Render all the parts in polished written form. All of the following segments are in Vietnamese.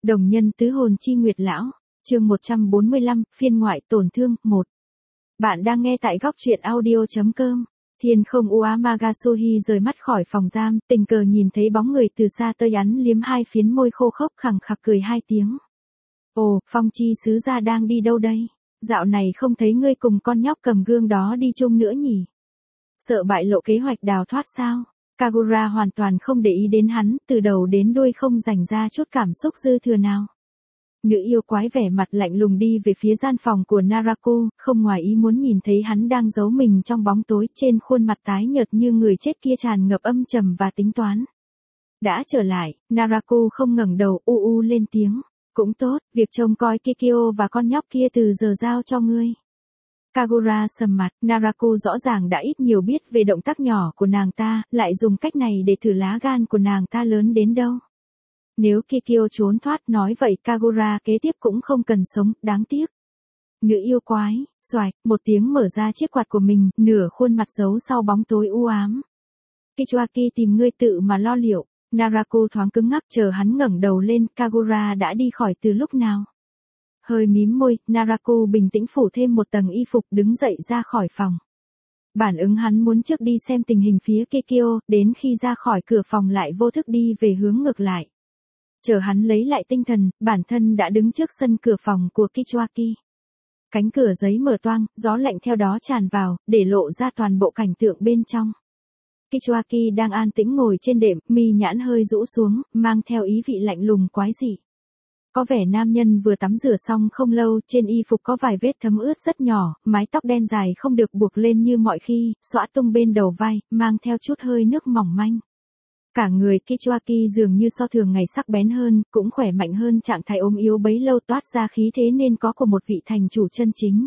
Đồng nhân tứ hồn chi nguyệt lão, chương 145, phiên ngoại tổn thương, 1. Bạn đang nghe tại góc truyện audio.com. Thiên không Uamagasuhi rời mắt khỏi phòng giam, tình cờ nhìn thấy bóng người từ xa tới ắn liếm hai phiến môi khô khốc khẳng khặc cười hai tiếng. Ồ, phong chi sứ gia đang đi đâu đây? Dạo này không thấy ngươi cùng con nhóc cầm gương đó đi chung nữa nhỉ? Sợ bại lộ kế hoạch đào thoát sao? Kagura hoàn toàn không để ý đến hắn, từ đầu đến đuôi không dành ra chút cảm xúc dư thừa nào. Nữ yêu quái vẻ mặt lạnh lùng đi về phía gian phòng của Naraku, không ngoài ý muốn nhìn thấy hắn đang giấu mình trong bóng tối, trên khuôn mặt tái nhợt như người chết kia tràn ngập âm trầm và tính toán. Đã trở lại, Naraku không ngẩng đầu lên tiếng. Cũng tốt, việc trông coi Kikyo và con nhóc kia từ giờ giao cho ngươi. Kagura sầm mặt, Naraku rõ ràng đã ít nhiều biết về động tác nhỏ của nàng ta, lại dùng cách này để thử lá gan của nàng ta lớn đến đâu. Nếu Kikyo trốn thoát nói vậy Kagura kế tiếp cũng không cần sống, đáng tiếc. Nữ yêu quái, xoạch, một tiếng mở ra chiếc quạt của mình, nửa khuôn mặt giấu sau bóng tối u ám. Kichuaki tìm ngươi tự mà lo liệu. Naraku thoáng cứng ngắc chờ hắn ngẩng đầu lên, Kagura đã đi khỏi từ lúc nào. Hơi mím môi, Naraku bình tĩnh phủ thêm một tầng y phục đứng dậy ra khỏi phòng. Bản ứng hắn muốn trước đi xem tình hình phía Kikyo, đến khi ra khỏi cửa phòng lại vô thức đi về hướng ngược lại. Chờ hắn lấy lại tinh thần, bản thân đã đứng trước sân cửa phòng của Kichuaki. Cánh cửa giấy mở toang, gió lạnh theo đó tràn vào, để lộ ra toàn bộ cảnh tượng bên trong. Kichuaki đang an tĩnh ngồi trên đệm, mi nhãn hơi rũ xuống, mang theo ý vị lạnh lùng quái dị. Có vẻ nam nhân vừa tắm rửa xong không lâu, trên y phục có vài vết thấm ướt rất nhỏ, mái tóc đen dài không được buộc lên như mọi khi, xõa tung bên đầu vai, mang theo chút hơi nước mỏng manh. Cả người Kichuaki dường như so thường ngày sắc bén hơn, cũng khỏe mạnh hơn trạng thái ốm yếu bấy lâu, toát ra khí thế nên có của một vị thành chủ chân chính.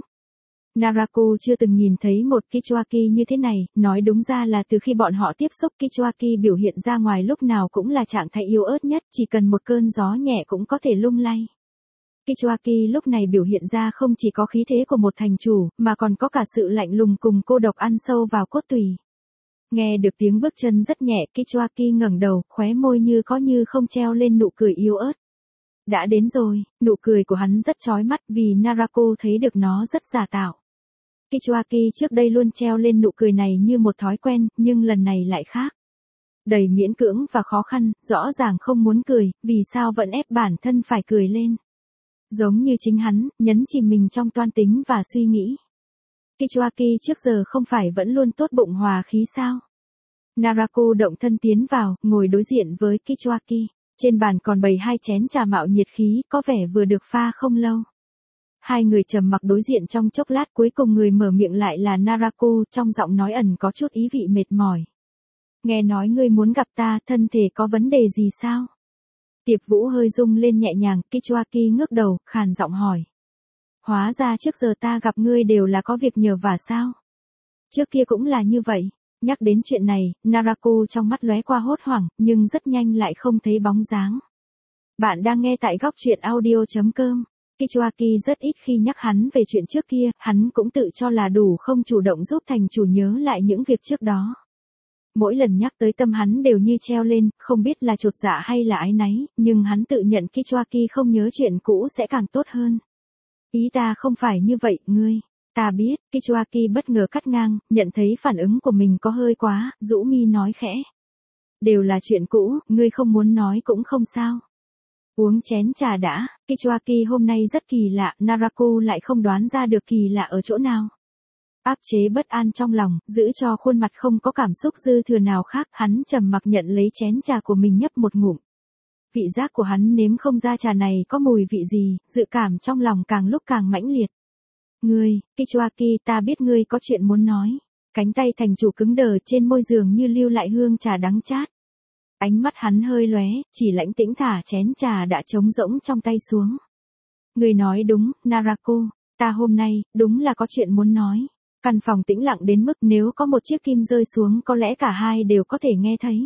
Naraku chưa từng nhìn thấy một Kichuaki như thế này, nói đúng ra là từ khi bọn họ tiếp xúc Kichuaki biểu hiện ra ngoài lúc nào cũng là trạng thái yếu ớt nhất, chỉ cần một cơn gió nhẹ cũng có thể lung lay. Kichuaki lúc này biểu hiện ra không chỉ có khí thế của một thành chủ, mà còn có cả sự lạnh lùng cùng cô độc ăn sâu vào cốt tủy. Nghe được tiếng bước chân rất nhẹ, Kichuaki ngẩng đầu, khóe môi như có như không treo lên nụ cười yếu ớt. Đã đến rồi, nụ cười của hắn rất chói mắt vì Naraku thấy được nó rất giả tạo. Kichuaki trước đây luôn treo lên nụ cười này như một thói quen, nhưng lần này lại khác. Đầy miễn cưỡng và khó khăn, rõ ràng không muốn cười, vì sao vẫn ép bản thân phải cười lên. Giống như chính hắn, nhấn chìm mình trong toan tính và suy nghĩ. Kichuaki trước giờ không phải vẫn luôn tốt bụng hòa khí sao? Naraku động thân tiến vào, ngồi đối diện với Kichuaki. Trên bàn còn bày hai chén trà mạo nhiệt khí, có vẻ vừa được pha không lâu. Hai người trầm mặc đối diện trong chốc lát, cuối cùng người mở miệng lại là Naraku, trong giọng nói ẩn có chút ý vị mệt mỏi. Nghe nói ngươi muốn gặp ta, thân thể có vấn đề gì sao? Tiệp Vũ hơi rung lên nhẹ nhàng, Kichuaki ngước đầu, khàn giọng hỏi. Hóa ra trước giờ ta gặp ngươi đều là có việc nhờ vả sao? Trước kia cũng là như vậy. Nhắc đến chuyện này, Naraku trong mắt lóe qua hốt hoảng, nhưng rất nhanh lại không thấy bóng dáng. Bạn đang nghe tại góc truyện audio.com. Kichuaki rất ít khi nhắc hắn về chuyện trước kia, hắn cũng tự cho là đủ không chủ động giúp thành chủ nhớ lại những việc trước đó. Mỗi lần nhắc tới tâm hắn đều như treo lên, không biết là chột dạ hay là áy náy, nhưng hắn tự nhận Kichuaki không nhớ chuyện cũ sẽ càng tốt hơn. Ý ta không phải như vậy, ngươi. Ta biết, Kichuaki bất ngờ cắt ngang, nhận thấy phản ứng của mình có hơi quá, rũ mi nói khẽ. Đều là chuyện cũ, ngươi không muốn nói cũng không sao. Uống chén trà đã, Kichuaki hôm nay rất kỳ lạ, Naraku lại không đoán ra được kỳ lạ ở chỗ nào. Áp chế bất an trong lòng, giữ cho khuôn mặt không có cảm xúc dư thừa nào khác, hắn trầm mặc nhận lấy chén trà của mình nhấp một ngụm. Vị giác của hắn nếm không ra trà này có mùi vị gì, dự cảm trong lòng càng lúc càng mãnh liệt. Ngươi, Kichuaki, ta biết ngươi có chuyện muốn nói. Cánh tay thành chủ cứng đờ trên môi giường như lưu lại hương trà đắng chát. Ánh mắt hắn hơi lóe, chỉ lãnh tĩnh thả chén trà đã trống rỗng trong tay xuống. Ngươi nói đúng, Naraku, ta hôm nay, đúng là có chuyện muốn nói. Căn phòng tĩnh lặng đến mức nếu có một chiếc kim rơi xuống có lẽ cả hai đều có thể nghe thấy.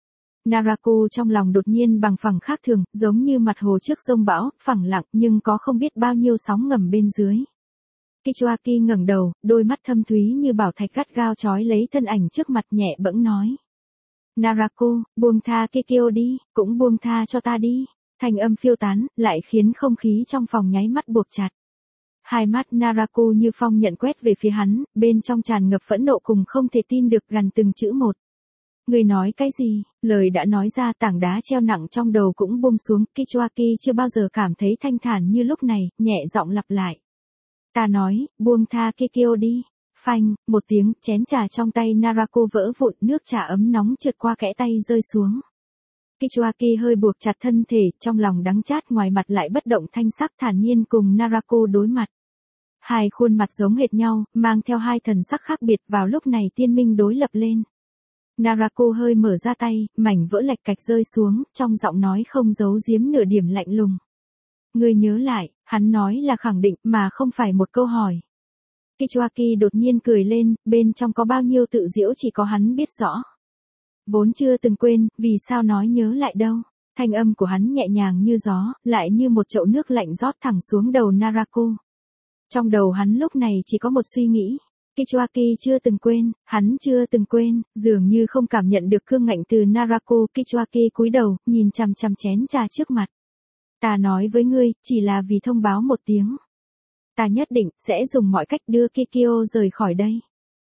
Naraku trong lòng đột nhiên bằng phẳng khác thường, giống như mặt hồ trước giông bão, phẳng lặng nhưng có không biết bao nhiêu sóng ngầm bên dưới. Kichuaki ngẩng đầu, đôi mắt thâm thúy như bảo thạch gắt gao trói lấy thân ảnh trước mặt, nhẹ bẫng nói. Naraku, buông tha Kikyo đi, cũng buông tha cho ta đi. Thanh âm phiêu tán, lại khiến không khí trong phòng nháy mắt buộc chặt. Hai mắt Narako như phong nhận quét về phía hắn, bên trong tràn ngập phẫn nộ cùng không thể tin được gần từng chữ một. Người nói cái gì? Lời đã nói ra, tảng đá treo nặng trong đầu cũng buông xuống. Kichuaki chưa bao giờ cảm thấy thanh thản như lúc này, nhẹ giọng lặp lại. Ta nói, buông tha Kikyo đi. Phanh, một tiếng, chén trà trong tay Narako vỡ vụn, nước trà ấm nóng trượt qua kẽ tay rơi xuống. Kichuaki hơi buộc chặt thân thể, trong lòng đắng chát, ngoài mặt lại bất động thanh sắc, thản nhiên cùng Narako đối mặt. Hai khuôn mặt giống hệt nhau, mang theo hai thần sắc khác biệt, vào lúc này tiên minh đối lập lên. Narako hơi mở ra tay, mảnh vỡ lạch cạch rơi xuống, trong giọng nói không giấu giếm nửa điểm lạnh lùng. Ngươi nhớ lại, hắn nói là khẳng định mà không phải một câu hỏi. Kichuaki đột nhiên cười lên, bên trong có bao nhiêu tự giễu chỉ có hắn biết rõ. Vốn chưa từng quên, vì sao nói nhớ lại đâu. Thanh âm của hắn nhẹ nhàng như gió, lại như một chậu nước lạnh rót thẳng xuống đầu Narako. Trong đầu hắn lúc này chỉ có một suy nghĩ. Kichuaki chưa từng quên, hắn chưa từng quên, dường như không cảm nhận được cương ngạnh từ Narako. Kichuaki cúi đầu, nhìn chằm chằm chén trà trước mặt. Ta nói với ngươi, chỉ là vì thông báo một tiếng. Ta nhất định, sẽ dùng mọi cách đưa Kikyo rời khỏi đây.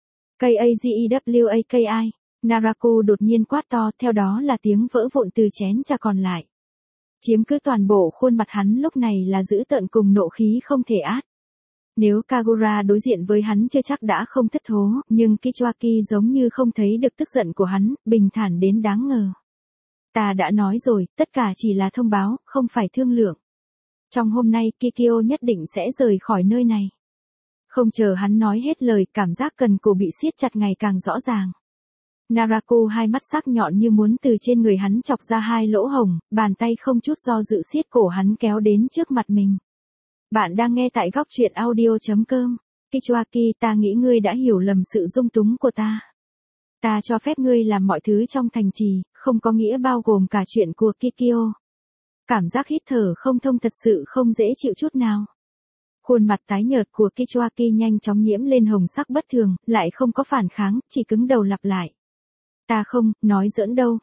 Kazewaki. Narako đột nhiên quát to, theo đó là tiếng vỡ vụn từ chén trà còn lại. Chiếm cứ toàn bộ khuôn mặt hắn lúc này là dữ tợn cùng nộ khí không thể át. Nếu Kagura đối diện với hắn chưa chắc đã không thất thố, nhưng Kichuaki giống như không thấy được tức giận của hắn, bình thản đến đáng ngờ. Ta đã nói rồi, tất cả chỉ là thông báo, không phải thương lượng. Trong hôm nay, Kikyo nhất định sẽ rời khỏi nơi này. Không chờ hắn nói hết lời, cảm giác cần cổ bị siết chặt ngày càng rõ ràng. Narako hai mắt sắc nhọn như muốn từ trên người hắn chọc ra hai lỗ hổng, bàn tay không chút do dự siết cổ hắn kéo đến trước mặt mình. Bạn đang nghe tại góc truyện audio.com. Kichuaki, ta nghĩ ngươi đã hiểu lầm sự dung túng của ta. Ta cho phép ngươi làm mọi thứ trong thành trì, không có nghĩa bao gồm cả chuyện của Kikyo. Cảm giác hít thở không thông thật sự không dễ chịu chút nào. Khuôn mặt tái nhợt của Kichuaki nhanh chóng nhiễm lên hồng sắc bất thường, lại không có phản kháng, chỉ cứng đầu lặp lại. Ta không, nói giỡn đâu,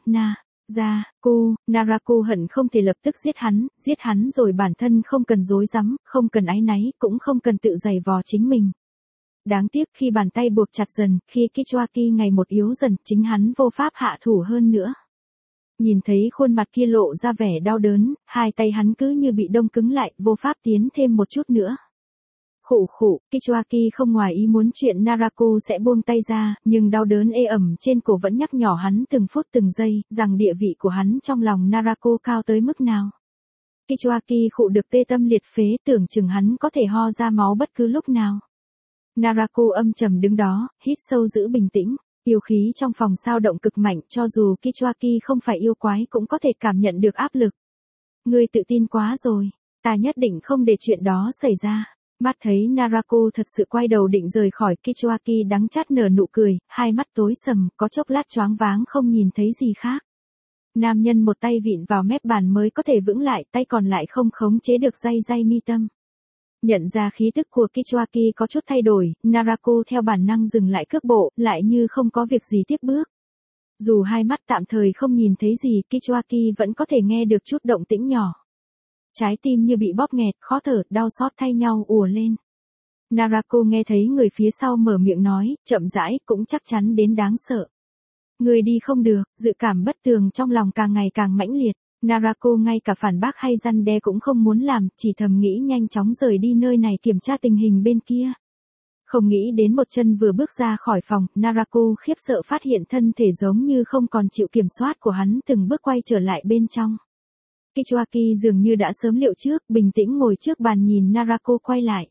Narako hận không thể lập tức giết hắn rồi bản thân không cần dối rắm, không cần áy náy, cũng không cần tự giày vò chính mình. Đáng tiếc khi bàn tay buộc chặt dần, khi Kichuaki ngày một yếu dần, chính hắn vô pháp hạ thủ hơn nữa. Nhìn thấy khuôn mặt kia lộ ra vẻ đau đớn, hai tay hắn cứ như bị đông cứng lại, vô pháp tiến thêm một chút nữa. Kichuaki không ngoài ý muốn chuyện Narako sẽ buông tay ra, nhưng đau đớn ê ẩm trên cổ vẫn nhắc nhở hắn từng phút từng giây, rằng địa vị của hắn trong lòng Narako cao tới mức nào. Kichuaki khụ được tê tâm liệt phế, tưởng chừng hắn có thể ho ra máu bất cứ lúc nào. Narako âm trầm đứng đó, hít sâu giữ bình tĩnh, yêu khí trong phòng sao động cực mạnh, cho dù Kichuaki không phải yêu quái cũng có thể cảm nhận được áp lực. Ngươi tự tin quá rồi, ta nhất định không để chuyện đó xảy ra. Mắt thấy Narako thật sự quay đầu định rời khỏi, Kichuaki đắng chát nở nụ cười, hai mắt tối sầm, có chốc lát choáng váng không nhìn thấy gì khác. Nam nhân một tay vịn vào mép bàn mới có thể vững lại, tay còn lại không khống chế được day mi tâm. Nhận ra khí tức của Kichuaki có chút thay đổi, Narako theo bản năng dừng lại cước bộ, lại như không có việc gì tiếp bước. Dù hai mắt tạm thời không nhìn thấy gì, Kichuaki vẫn có thể nghe được chút động tĩnh nhỏ. Trái tim như bị bóp nghẹt, khó thở, đau xót thay nhau ùa lên. Narako nghe thấy người phía sau mở miệng nói, chậm rãi, cũng chắc chắn đến đáng sợ. Người đi không được, dự cảm bất tường trong lòng càng ngày càng mãnh liệt. Narako ngay cả phản bác hay răn đe cũng không muốn làm, chỉ thầm nghĩ nhanh chóng rời đi nơi này kiểm tra tình hình bên kia. Không nghĩ đến một chân vừa bước ra khỏi phòng, Narako khiếp sợ phát hiện thân thể giống như không còn chịu kiểm soát của hắn, từng bước quay trở lại bên trong. Kichuaki dường như đã sớm liệu trước, bình tĩnh ngồi trước bàn nhìn Narako quay lại.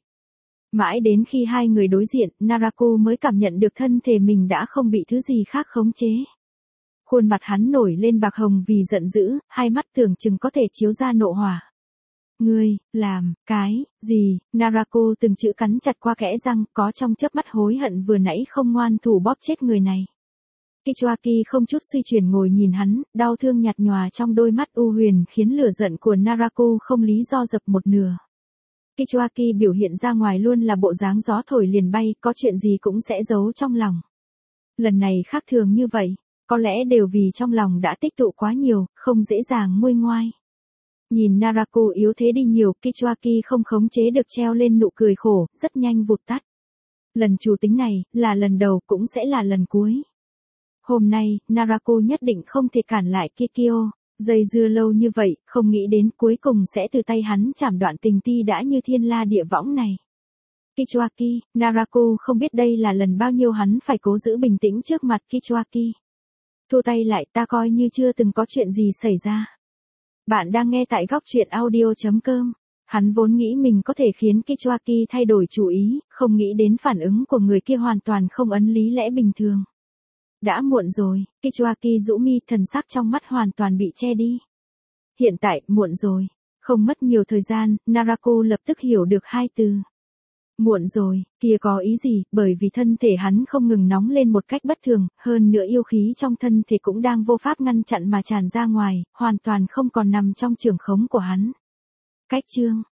Mãi đến khi hai người đối diện, Narako mới cảm nhận được thân thể mình đã không bị thứ gì khác khống chế. Khuôn mặt hắn nổi lên bạc hồng vì giận dữ, hai mắt tưởng chừng có thể chiếu ra nộ hỏa. Ngươi, làm, cái, gì, Narako từng chữ cắn chặt qua kẽ răng, có trong chớp mắt hối hận vừa nãy không ngoan thủ bóp chết người này. Kichuaki không chút suy chuyển ngồi nhìn hắn, đau thương nhạt nhòa trong đôi mắt u huyền khiến lửa giận của Narako không lý do dập một nửa. Kichuaki biểu hiện ra ngoài luôn là bộ dáng gió thổi liền bay, có chuyện gì cũng sẽ giấu trong lòng. Lần này khác thường như vậy, có lẽ đều vì trong lòng đã tích tụ quá nhiều, không dễ dàng nguôi ngoai. Nhìn Naraku yếu thế đi nhiều, Kichuaki không khống chế được treo lên nụ cười khổ, rất nhanh vụt tắt. Lần chủ tính này, là lần đầu cũng sẽ là lần cuối. Hôm nay, Naraku nhất định không thể cản lại Kikyo. Dây dưa lâu như vậy, không nghĩ đến cuối cùng sẽ từ tay hắn chảm đoạn tình ti đã như thiên la địa võng này. Kichuaki, Naraku không biết đây là lần bao nhiêu hắn phải cố giữ bình tĩnh trước mặt Kichuaki. Thu tay lại, ta coi như chưa từng có chuyện gì xảy ra. Bạn đang nghe tại góc truyện audio.com. Hắn vốn nghĩ mình có thể khiến Kichuaki thay đổi chủ ý, không nghĩ đến phản ứng của người kia hoàn toàn không ấn lý lẽ bình thường. Đã muộn rồi, Kichuaki rũ mi, thần sắc trong mắt hoàn toàn bị che đi. Hiện tại, muộn rồi. Không mất nhiều thời gian, Naraku lập tức hiểu được hai từ. Muộn rồi, kia có ý gì, bởi vì thân thể hắn không ngừng nóng lên một cách bất thường, hơn nữa yêu khí trong thân thể cũng đang vô pháp ngăn chặn mà tràn ra ngoài, hoàn toàn không còn nằm trong trường khống của hắn. Cách chương,